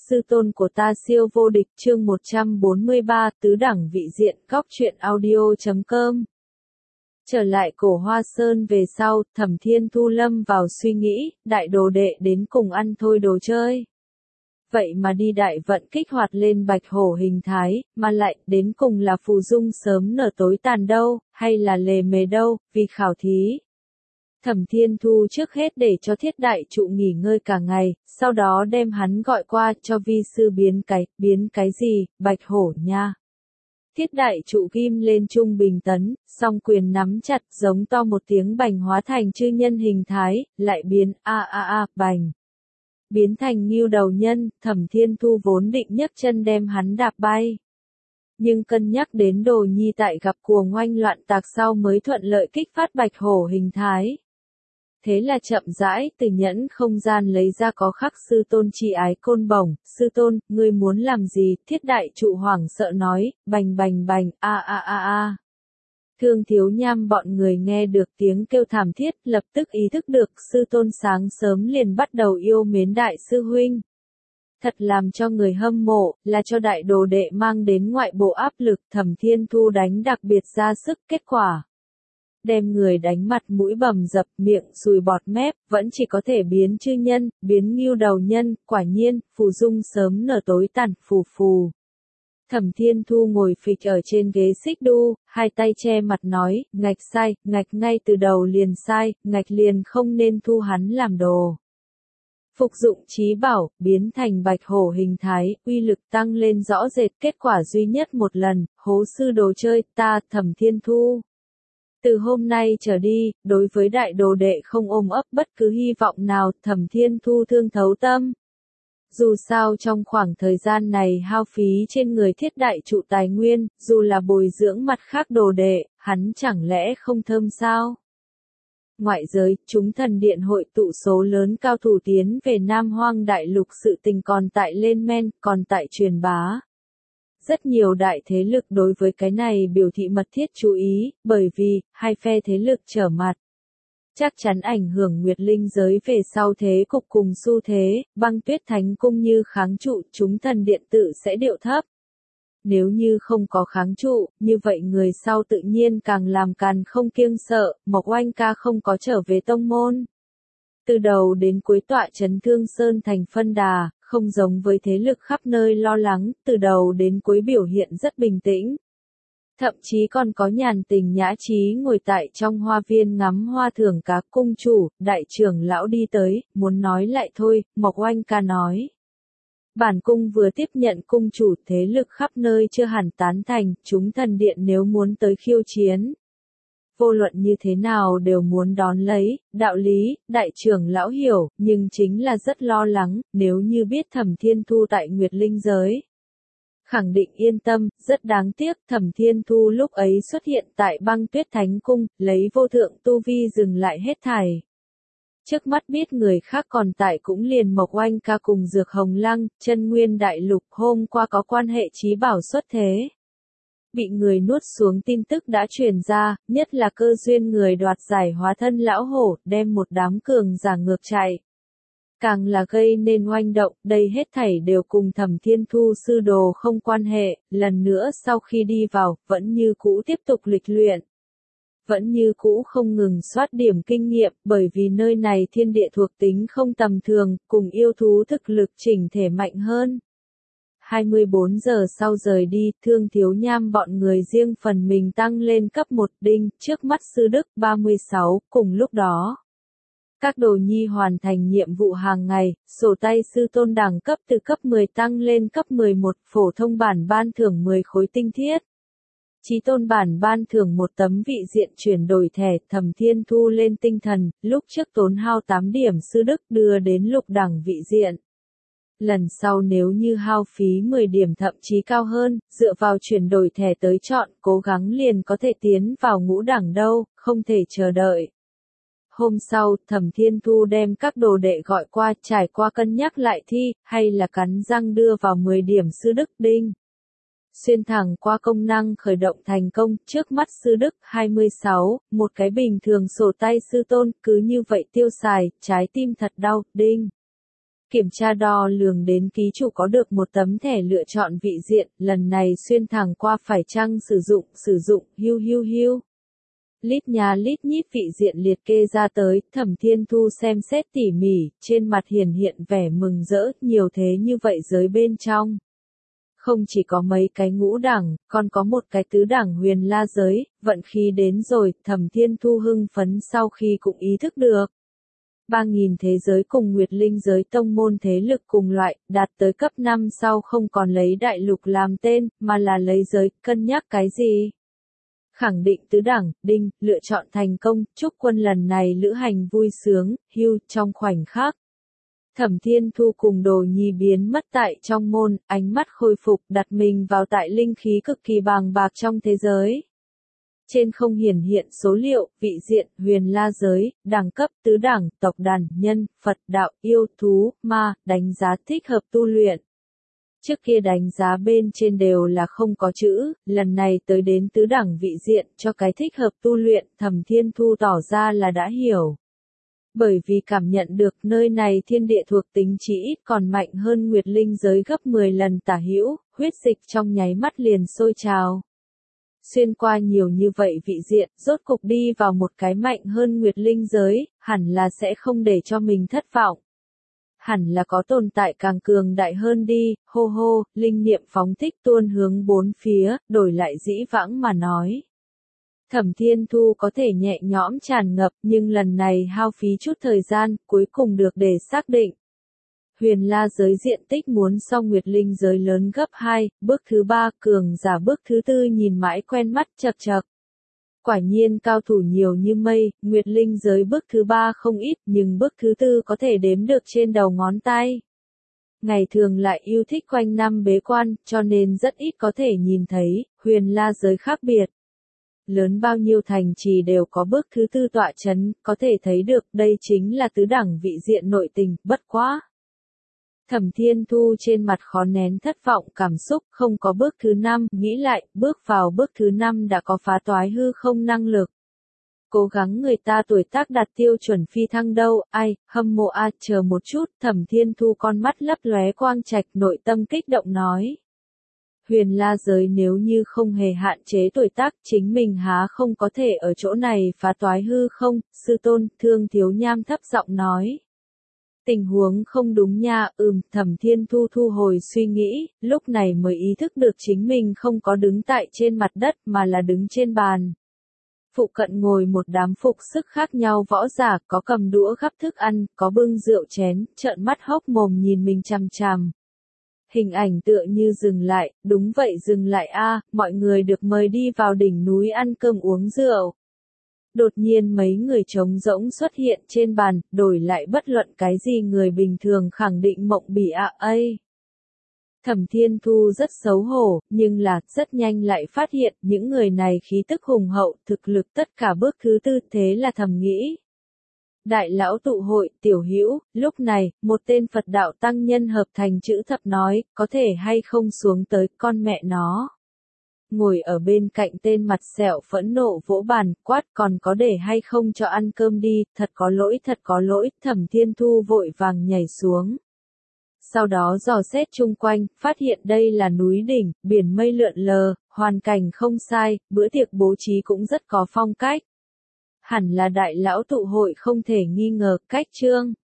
sư tôn của ta siêu vô địch chương 143 tứ đẳng vị diện góc truyện audio.com. Trở lại Cổ Hoa Sơn về sau, Thẩm Thiên Thu lâm vào suy nghĩ, đại đồ đệ đến cùng ăn thôi đồ chơi. Vậy mà đi đại vận kích hoạt lên bạch hổ hình thái, mà lại đến cùng là phù dung sớm nở tối tàn đâu, hay là lề mề đâu, vì khảo thí. Thẩm Thiên Thu trước hết để cho Thiết Đại Trụ nghỉ ngơi cả ngày, sau đó đem hắn gọi qua cho vi sư biến cái gì, bạch hổ nha. Thiết Đại Trụ ghim lên trung bình tấn, song quyền nắm chặt giống to một tiếng bành hóa thành chư nhân hình thái, lại biến bành. Biến thành ngưu đầu nhân, Thẩm Thiên Thu vốn định nhấc chân đem hắn đạp bay. Nhưng cân nhắc đến Đồ Nhi tại gặp cuồng oanh loạn tạc sau mới thuận lợi kích phát bạch hổ hình thái. Thế là chậm rãi từ nhẫn không gian lấy ra có khắc sư tôn chi ái côn bổng, sư tôn, ngươi muốn làm gì, Thiết Đại Trụ hoảng sợ nói, bành. Thương Thiếu Nham bọn người nghe được tiếng kêu thảm thiết, lập tức ý thức được sư tôn sáng sớm liền bắt đầu yêu mến đại sư huynh. Thật làm cho người hâm mộ, là cho đại đồ đệ mang đến ngoại bộ áp lực. Thẩm Thiên Thu đánh đặc biệt ra sức, kết quả đem người đánh mặt mũi bầm dập, miệng sùi bọt mép, vẫn chỉ có thể biến chư nhân, biến ngưu đầu nhân, quả nhiên, phù dung sớm nở tối tàn, phù. Thẩm Thiên Thu ngồi phịch ở trên ghế xích đu, hai tay che mặt nói, ngạch sai, ngạch ngay từ đầu liền sai, ngạch liền không nên thu hắn làm đồ. Phục dụng trí bảo, biến thành bạch hổ hình thái, uy lực tăng lên rõ rệt, kết quả duy nhất một lần, hố sư đồ chơi, ta, Thẩm Thiên Thu. Từ hôm nay trở đi, đối với đại đồ đệ không ôm ấp bất cứ hy vọng nào, Thẩm Thiên Thu thương thấu tâm. Dù sao trong khoảng thời gian này hao phí trên người Thiết Đại Trụ tài nguyên, dù là bồi dưỡng mặt khác đồ đệ, hắn chẳng lẽ không thơm sao? Ngoại giới, chúng thần điện hội tụ số lớn cao thủ tiến về Nam Hoang Đại Lục, sự tình còn tại lên men, còn tại truyền bá. Rất nhiều đại thế lực đối với cái này biểu thị mật thiết chú ý, bởi vì, hai phe thế lực trở mặt. Chắc chắn ảnh hưởng Nguyệt Linh giới về sau thế cục cùng xu thế, Băng Tuyết Thánh Cung như kháng trụ, chúng thần điện tự sẽ điệu thấp. Nếu như không có kháng trụ, như vậy người sau tự nhiên càng làm càn không kiêng sợ, Mộc Oanh ca không có trở về tông môn. Từ đầu đến cuối tọa trấn Thương Sơn thành phân đà, không giống với thế lực khắp nơi lo lắng, từ đầu đến cuối biểu hiện rất bình tĩnh. Thậm chí còn có nhàn tình nhã trí ngồi tại trong hoa viên ngắm hoa thưởng cá. Cung chủ, đại trưởng lão đi tới, muốn nói lại thôi, Mộc Oanh ca nói. Bản cung vừa tiếp nhận cung chủ, thế lực khắp nơi chưa hẳn tán thành, chúng thần điện nếu muốn tới khiêu chiến. Vô luận như thế nào đều muốn đón lấy, đạo lý, đại trưởng lão hiểu, nhưng chính là rất lo lắng, nếu như biết Thẩm Thiên Thu tại Nguyệt Linh giới. Khẳng định yên tâm, rất đáng tiếc, Thẩm Thiên Thu lúc ấy xuất hiện tại Băng Tuyết Thánh Cung, lấy vô thượng tu vi dừng lại hết thảy. Trước mắt biết người khác còn tại cũng liền Mộc Oanh ca cùng Dược Hồng Lăng, Chân Nguyên Đại Lục hôm qua có quan hệ trí bảo xuất thế. Bị người nuốt xuống tin tức đã truyền ra, nhất là cơ duyên người đoạt giải hóa thân lão hổ, đem một đám cường giả ngược chạy. Càng là gây nên oanh động, đây hết thảy đều cùng Thẩm Thiên Thu sư đồ không quan hệ, lần nữa sau khi đi vào, vẫn như cũ tiếp tục lịch luyện. Vẫn như cũ không ngừng soát điểm kinh nghiệm, bởi vì nơi này thiên địa thuộc tính không tầm thường, cùng yêu thú thực lực chỉnh thể mạnh hơn. 24 giờ sau rời đi, Thương Thiếu Nham bọn người riêng phần mình tăng lên cấp 1 đinh, trước mắt sư đức 36, cùng lúc đó. Các đồ nhi hoàn thành nhiệm vụ hàng ngày, sổ tay sư tôn đẳng cấp từ cấp 10 tăng lên cấp 11, phổ thông bản ban thưởng 10 khối tinh thiết. Chí tôn bản ban thưởng một tấm vị diện chuyển đổi thẻ. Thẩm Thiên Thu lên tinh thần, lúc trước tốn hao 8 điểm sư đức đưa đến lục đẳng vị diện. Lần sau nếu như hao phí 10 điểm thậm chí cao hơn, dựa vào chuyển đổi thẻ tới chọn, cố gắng liền có thể tiến vào ngũ đẳng đâu, không thể chờ đợi. Hôm sau, Thẩm Thiên Thu đem các đồ đệ gọi qua, trải qua cân nhắc lại thi, hay là cắn răng đưa vào 10 điểm sư đức đinh. Xuyên thẳng qua công năng khởi động thành công, trước mắt sư đức 26, một cái bình thường sổ tay sư tôn, cứ như vậy tiêu xài, trái tim thật đau, đinh. Kiểm tra đo lường đến ký chủ có được một tấm thẻ lựa chọn vị diện, lần này xuyên thẳng qua phải chăng sử dụng, hưu. Lít nhà lít nhít vị diện liệt kê ra tới, Thẩm Thiên Thu xem xét tỉ mỉ, trên mặt hiển hiện vẻ mừng rỡ, nhiều thế như vậy giới bên trong. Không chỉ có mấy cái ngũ đẳng, còn có một cái tứ đẳng huyền la giới, vận khí đến rồi, Thẩm Thiên Thu hưng phấn sau khi cũng ý thức được. 3.000 thế giới cùng Nguyệt Linh giới tông môn thế lực cùng loại, đạt tới cấp 5 sau không còn lấy đại lục làm tên, mà là lấy giới, cân nhắc cái gì? Khẳng định tứ đẳng, đinh, lựa chọn thành công, chúc quân lần này lữ hành vui sướng, hưu, trong khoảnh khắc. Thẩm Thiên Thu cùng Đồ Nhi biến mất tại trong môn, ánh mắt khôi phục, đặt mình vào tại linh khí cực kỳ bàng bạc trong thế giới. Trên không hiển hiện số liệu, vị diện, huyền la giới, đẳng cấp, tứ đẳng, tộc đàn, nhân, Phật đạo, yêu, thú, ma, đánh giá thích hợp tu luyện. Trước kia đánh giá bên trên đều là không có chữ, lần này tới đến tứ đẳng vị diện cho cái thích hợp tu luyện, Thẩm Thiên Thu tỏ ra là đã hiểu. Bởi vì cảm nhận được nơi này thiên địa thuộc tính chỉ ít còn mạnh hơn Nguyệt Linh giới gấp 10 lần tả hữu, huyết dịch trong nháy mắt liền sôi trào. Xuyên qua nhiều như vậy vị diện, rốt cục đi vào một cái mạnh hơn Nguyệt Linh giới, hẳn là sẽ không để cho mình thất vọng. Hẳn là có tồn tại càng cường đại hơn đi, hô, linh niệm phóng thích tuôn hướng bốn phía, đổi lại dĩ vãng mà nói. Thẩm Thiên Thu có thể nhẹ nhõm tràn ngập, nhưng lần này hao phí chút thời gian, cuối cùng được để xác định. Huyền la giới diện tích muốn so Nguyệt Linh giới lớn gấp 2, bước thứ 3, cường giả bước thứ 4 nhìn mãi quen mắt chật. Quả nhiên cao thủ nhiều như mây, Nguyệt Linh giới bước thứ 3 không ít, nhưng bước thứ 4 có thể đếm được trên đầu ngón tay. Ngày thường lại yêu thích quanh năm bế quan, cho nên rất ít có thể nhìn thấy, huyền la giới khác biệt. Lớn bao nhiêu thành trì đều có bước thứ 4 tọa chấn, có thể thấy được đây chính là tứ đẳng vị diện nội tình, bất quá. Thẩm Thiên Thu trên mặt khó nén thất vọng cảm xúc, không có bước thứ 5, nghĩ lại, bước vào bước thứ 5 đã có phá toái hư không năng lực. Cố gắng người ta tuổi tác đạt tiêu chuẩn phi thăng đâu, ai, hâm mộ a, chờ một chút, Thẩm Thiên Thu con mắt lấp lóe quang trạch, nội tâm kích động nói. Huyền la giới nếu như không hề hạn chế tuổi tác, chính mình há không có thể ở chỗ này phá toái hư không, sư tôn, Thương Thiếu Nham thấp giọng nói. Tình huống không đúng nha, Thẩm Thiên Thu thu hồi suy nghĩ, lúc này mới ý thức được chính mình không có đứng tại trên mặt đất mà là đứng trên bàn. Phụ cận ngồi một đám phục sức khác nhau võ giả, có cầm đũa gắp thức ăn, có bưng rượu chén, trợn mắt hốc mồm nhìn mình chằm chằm. Hình ảnh tựa như dừng lại, đúng vậy dừng lại a, mọi người được mời đi vào đỉnh núi ăn cơm uống rượu. Đột nhiên mấy người trống rỗng xuất hiện trên bàn, đổi lại bất luận cái gì người bình thường khẳng định mộng bỉ ấy. Thẩm Thiên Thu rất xấu hổ, nhưng là, rất nhanh lại phát hiện, những người này khí tức hùng hậu, thực lực tất cả bước thứ 4, thế là thầm nghĩ. Đại lão tụ hội, tiểu hữu, lúc này, một tên Phật đạo tăng nhân hợp thành chữ thập nói, có thể hay không xuống tới, con mẹ nó. Ngồi ở bên cạnh tên mặt sẹo phẫn nộ vỗ bàn, quát còn có để hay không cho ăn cơm đi, thật có lỗi, Thẩm Thiên Thu vội vàng nhảy xuống. Sau đó dò xét chung quanh, phát hiện đây là núi đỉnh, biển mây lượn lờ, hoàn cảnh không sai, bữa tiệc bố trí cũng rất có phong cách. Hẳn là đại lão tụ hội không thể nghi ngờ, cách trương.